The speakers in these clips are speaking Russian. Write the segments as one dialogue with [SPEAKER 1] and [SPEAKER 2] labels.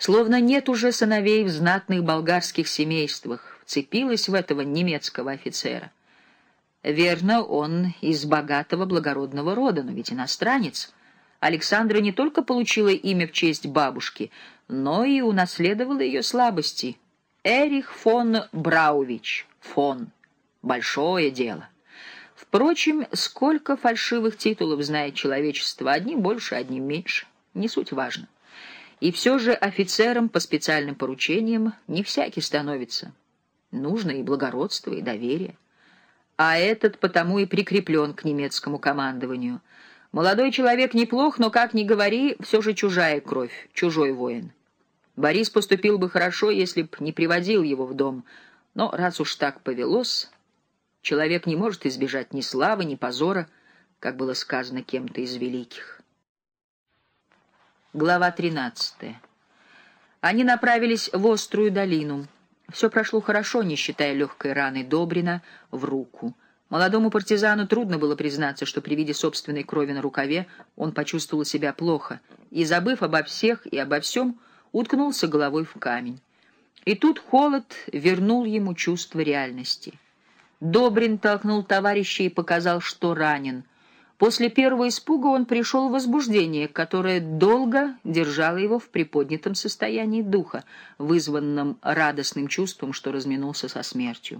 [SPEAKER 1] словно нет уже сыновей в знатных болгарских семействах, вцепилась в этого немецкого офицера. Верно, он из богатого благородного рода, но ведь иностранец. Александра не только получила имя в честь бабушки, но и унаследовала ее слабости. Эрих фон Браувич. Фон. Большое дело. Впрочем, сколько фальшивых титулов знает человечество, одним больше, одним меньше. Не суть важно. И все же офицером по специальным поручениям не всякий становится. Нужно и благородство, и доверие. А этот потому и прикреплен к немецкому командованию. Молодой человек неплох, но, как ни говори, все же чужая кровь, чужой воин. Борис поступил бы хорошо, если б не приводил его в дом, но раз уж так повелось, человек не может избежать ни славы, ни позора, как было сказано кем-то из великих. Глава 13. Они направились в острую долину. Все прошло хорошо, не считая легкой раны Добрина в руку. Молодому партизану трудно было признаться, что при виде собственной крови на рукаве он почувствовал себя плохо и, забыв обо всех и обо всем, уткнулся головой в камень. И тут холод вернул ему чувство реальности. Добрин толкнул товарища и показал, что ранен. После первого испуга он пришел в возбуждение, которое долго держало его в приподнятом состоянии духа, вызванном радостным чувством, что разминулся со смертью.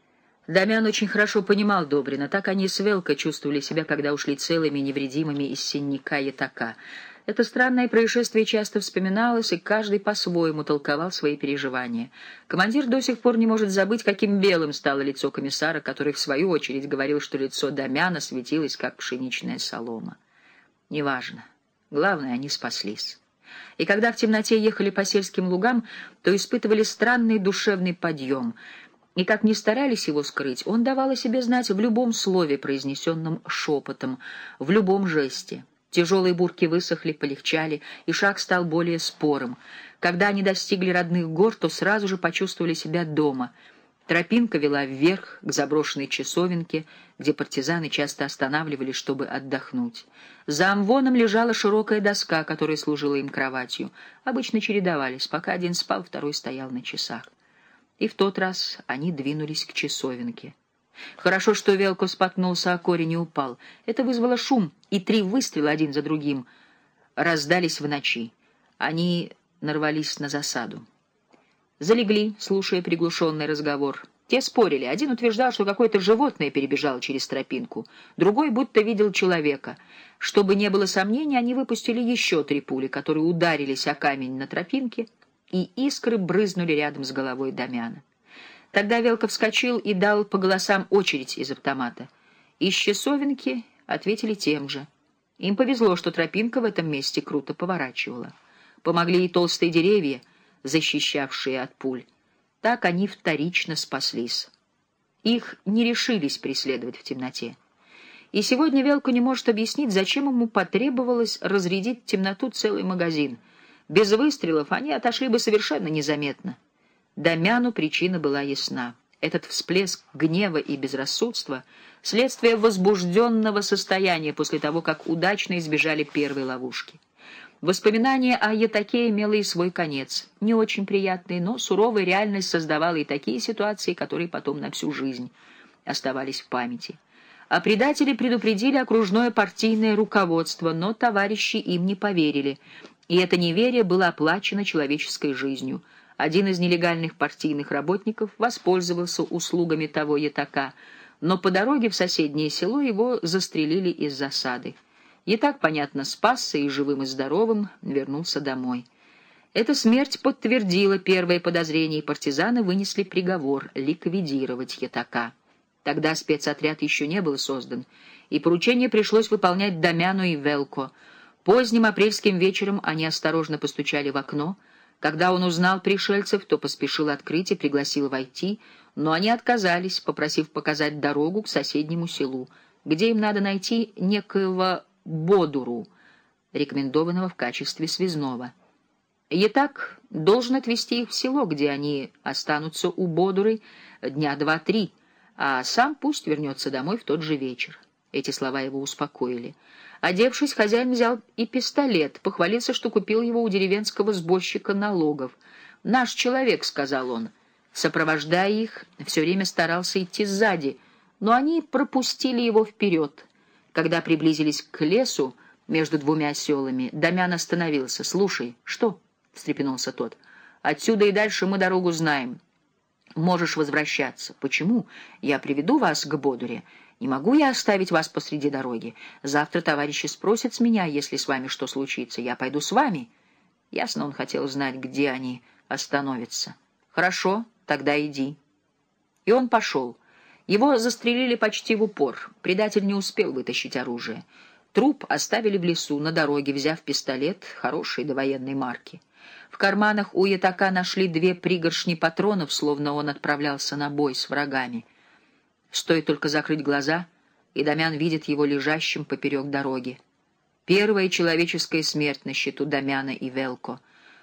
[SPEAKER 1] Дамян очень хорошо понимал Добрина. Так они с Велко чувствовали себя, когда ушли целыми и невредимыми из сенника Ятака. Это странное происшествие часто вспоминалось, и каждый по-своему толковал свои переживания. Командир до сих пор не может забыть, каким белым стало лицо комиссара, который, в свою очередь, говорил, что лицо Дамяна светилось, как пшеничная солома. Неважно. Главное, они спаслись. И когда в темноте ехали по сельским лугам, то испытывали странный душевный подъем. И как ни старались его скрыть, он давал о себе знать в любом слове, произнесенном шепотом, в любом жесте. Тяжелые бурки высохли, полегчали, и шаг стал более спорым. Когда они достигли родных гор, то сразу же почувствовали себя дома. Тропинка вела вверх, к заброшенной часовенке, где партизаны часто останавливались, чтобы отдохнуть. За амвоном лежала широкая доска, которая служила им кроватью. Обычно чередовались, пока один спал, второй стоял на часах. И в тот раз они двинулись к часовенке. Хорошо, что Велко споткнулся о корень и упал. Это вызвало шум, и 3 выстрела один за другим раздались в ночи. Они нарвались на засаду. Залегли, слушая приглушенный разговор. Те спорили. Один утверждал, что какое-то животное перебежало через тропинку, другой будто видел человека. Чтобы не было сомнений, они выпустили еще 3 пули, которые ударились о камень на тропинке, и искры брызнули рядом с головой Дамяна. Тогда Велко вскочил и дал по голосам очередь из автомата. Из часовенки ответили тем же. Им повезло, что тропинка в этом месте круто поворачивала. Помогли и толстые деревья, защищавшие от пуль. Так они вторично спаслись. Их не решились преследовать в темноте. И сегодня Велко не может объяснить, зачем ему потребовалось разрядить в темноту целый магазин. Без выстрелов они отошли бы совершенно незаметно. Дамяну причина была ясна. Этот всплеск гнева и безрассудства — следствие возбужденного состояния после того, как удачно избежали первой ловушки. Воспоминание о Ятаке имело и свой конец. Не очень приятный, но суровая реальность создавала и такие ситуации, которые потом на всю жизнь оставались в памяти. А предатели предупредили окружное партийное руководство, но товарищи им не поверили, и это неверие было оплачено человеческой жизнью. Один из нелегальных партийных работников воспользовался услугами того Ятака, но по дороге в соседнее село его застрелили из засады. Ятак, понятно, спасся и живым и здоровым вернулся домой. Эта смерть подтвердила первое подозрение, и партизаны вынесли приговор ликвидировать Ятака. Тогда спецотряд еще не был создан, и поручение пришлось выполнять Дамяну и Велко. Поздним апрельским вечером они осторожно постучали в окно. Когда он узнал пришельцев, то поспешил открыть и пригласил войти, но они отказались, попросив показать дорогу к соседнему селу, где им надо найти некоего Бодуру, рекомендованного в качестве связного. Ятак должен отвезти их в село, где они останутся у Бодуры дня 2-3, а сам пусть вернется домой в тот же вечер. Эти слова его успокоили. Одевшись, хозяин взял и пистолет, похвалился, что купил его у деревенского сборщика налогов. «Наш человек», — сказал он. Сопровождая их, все время старался идти сзади, но они пропустили его вперед. Когда приблизились к лесу между двумя селами, Дамян остановился. «Слушай». «Что?» — встрепенулся тот. «Отсюда и дальше мы дорогу знаем. Можешь возвращаться». «Почему? Я приведу вас к Бодуре. Не могу я оставить вас посреди дороги. Завтра товарищи спросят с меня, если с вами что случится. Я пойду с вами». Ясно, он хотел знать, где они остановятся. «Хорошо, тогда иди». И он пошел. Его застрелили почти в упор. Предатель не успел вытащить оружие. Труп оставили в лесу, на дороге, взяв пистолет хорошей довоенной марки. В карманах у ятака нашли 2 пригоршни патронов, словно он отправлялся на бой с врагами. Стоит только закрыть глаза, и Дамян видит его лежащим поперек дороги. Первая человеческая смерть на счету Дамяна и Велко.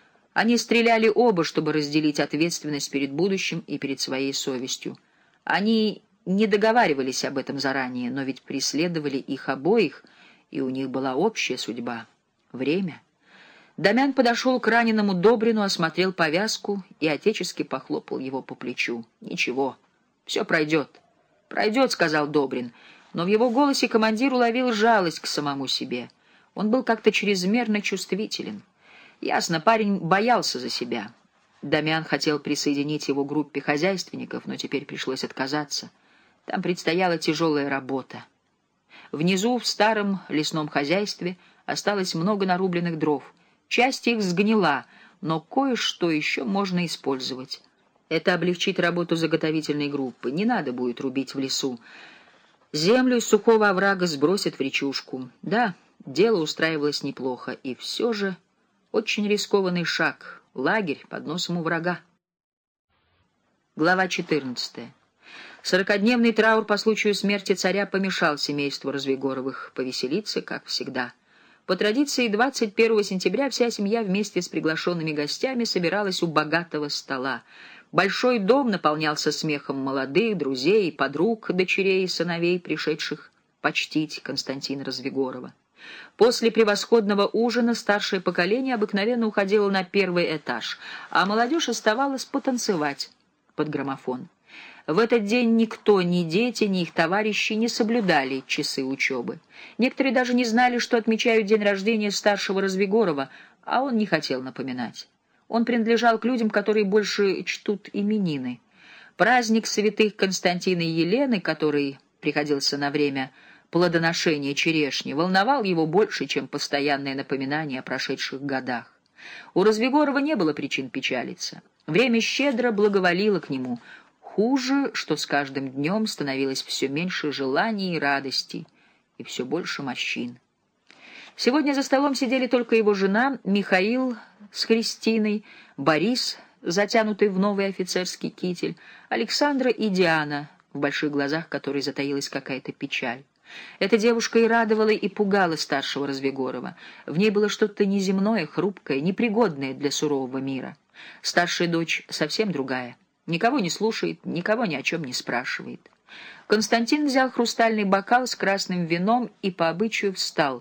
[SPEAKER 1] Они стреляли оба, чтобы разделить ответственность перед будущим и перед своей совестью. Они не договаривались об этом заранее, но ведь преследовали их обоих, и у них была общая судьба — время. Дамян подошел к раненому Добрину, осмотрел повязку и отечески похлопал его по плечу. «Ничего, все пройдет». «Пройдет», — сказал Добрин, но в его голосе командир уловил жалость к самому себе. Он был как-то чрезмерно чувствителен. Ясно, парень боялся за себя. Дамян хотел присоединить его к группе хозяйственников, но теперь пришлось отказаться. Там предстояла тяжелая работа. Внизу, в старом лесном хозяйстве, осталось много нарубленных дров. Часть их сгнила, но кое-что еще можно использовать. Это облегчит работу заготовительной группы. Не надо будет рубить в лесу. Землю из сухого оврага сбросят в речушку. Да, дело устраивалось неплохо, и все же очень рискованный шаг. Лагерь под носом у врага. Глава 14. 40-дневный траур по случаю смерти царя помешал семейству Развегоровых повеселиться, как всегда. По традиции, 21 сентября вся семья вместе с приглашенными гостями собиралась у богатого стола. Большой дом наполнялся смехом молодых, друзей, подруг, дочерей и сыновей, пришедших почтить Константина Развегорова. После превосходного ужина старшее поколение обыкновенно уходило на первый этаж, а молодежь оставалась потанцевать под граммофон. В этот день никто, ни дети, ни их товарищи не соблюдали часы учебы. Некоторые даже не знали, что отмечают день рождения старшего Развегорова, а он не хотел напоминать. Он принадлежал к людям, которые больше чтут именины. Праздник святых Константина и Елены, который приходился на время плодоношения черешни, волновал его больше, чем постоянное напоминание о прошедших годах. У Развегорова не было причин печалиться. Время щедро благоволило к нему. Хуже, что с каждым днем становилось все меньше желаний и радостей, и все больше морщин. Сегодня за столом сидели только его жена, Михаил с Христиной, Борис, затянутый в новый офицерский китель, Александра и Диана, в больших глазах которой затаилась какая-то печаль. Эта девушка и радовала, и пугала старшего Развегорова. В ней было что-то неземное, хрупкое, непригодное для сурового мира. Старшая дочь совсем другая. Никого не слушает, никого ни о чем не спрашивает. Константин взял хрустальный бокал с красным вином и по обычаю встал.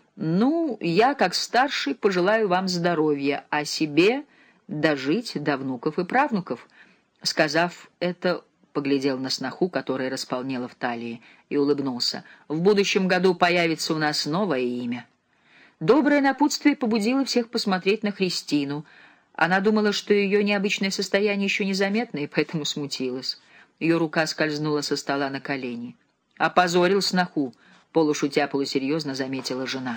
[SPEAKER 1] «Ну, я, как старший, пожелаю вам здоровья, а себе дожить до внуков и правнуков». Сказав это, поглядел на сноху, которая располнела в талии, и улыбнулся. «В будущем году появится у нас новое имя». Доброе напутствие побудило всех посмотреть на Христину. Она думала, что ее необычное состояние еще незаметно, и поэтому смутилась. Ее рука скользнула со стола на колени. «Опозорил сноху», — полушутя полусерьезно заметила жена.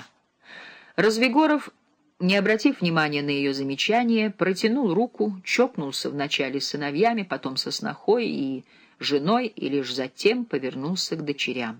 [SPEAKER 1] Развегоров, не обратив внимания на ее замечание, протянул руку, чокнулся вначале с сыновьями, потом со снохой и женой, и лишь затем повернулся к дочерям.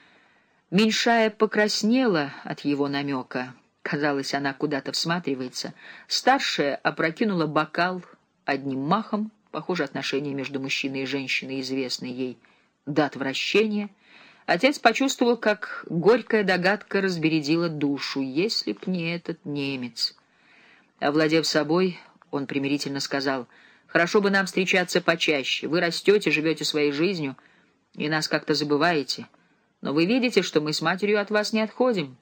[SPEAKER 1] Меньшая покраснела от его намека. Казалось, она куда-то всматривается. Старшая опрокинула бокал одним махом. Похоже, отношения между мужчиной и женщиной известны ей до отвращения. Отец почувствовал, как горькая догадка разбередила душу. Если б не этот немец. Овладев собой, он примирительно сказал: «Хорошо бы нам встречаться почаще. Вы растете, живете своей жизнью, и нас как-то забываете. Но вы видите, что мы с матерью от вас не отходим.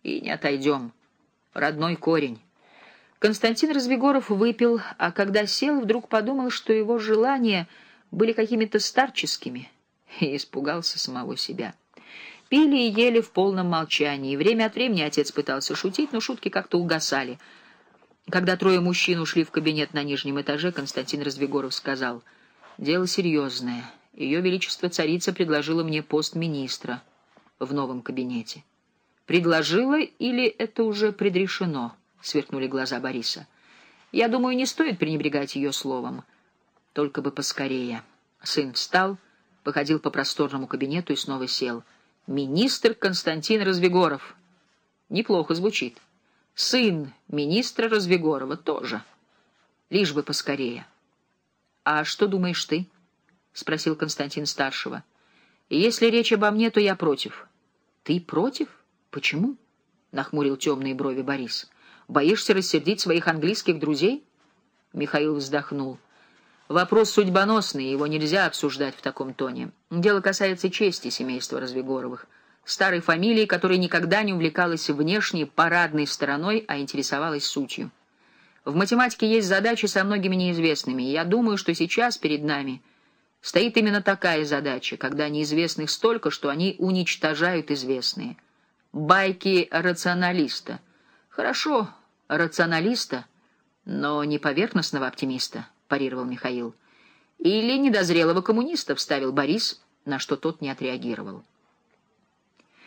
[SPEAKER 1] и не отойдем. Родной корень. Константин Развигоров выпил, а когда сел, вдруг подумал, что его желания были какими-то старческими, и испугался самого себя. Пили и ели в полном молчании, и время от времени отец пытался шутить, но шутки как-то угасали. Когда трое мужчин ушли в кабинет на нижнем этаже, Константин Развигоров сказал: «Дело серьезное. Ее Величество Царица предложила мне пост министра в новом кабинете». «Предложила или это уже предрешено?» — сверкнули глаза Бориса. «Я думаю, не стоит пренебрегать ее словом. Только бы поскорее». Сын встал, походил по просторному кабинету и снова сел. «Министр Константин Развигоров». Неплохо звучит. «Сын министра Развигорова» тоже. Лишь бы поскорее. «А что думаешь ты?» — спросил Константин-старшего. «Если речь обо мне, то я против». «Ты против? Почему?» — нахмурил темные брови Борис. «Боишься рассердить своих английских друзей?» Михаил вздохнул. «Вопрос судьбоносный, его нельзя обсуждать в таком тоне. Дело касается чести семейства Развигоровых, старой фамилии, которая никогда не увлекалась внешней парадной стороной, а интересовалась сутью. В математике есть задачи со многими неизвестными, и я думаю, что сейчас перед нами стоит именно такая задача, когда неизвестных столько, что они уничтожают известные. Байки рационалиста. Хорошо, рационалиста, но не поверхностного оптимиста», — парировал Михаил. «Или недозрелого коммуниста», — вставил Борис, на что тот не отреагировал.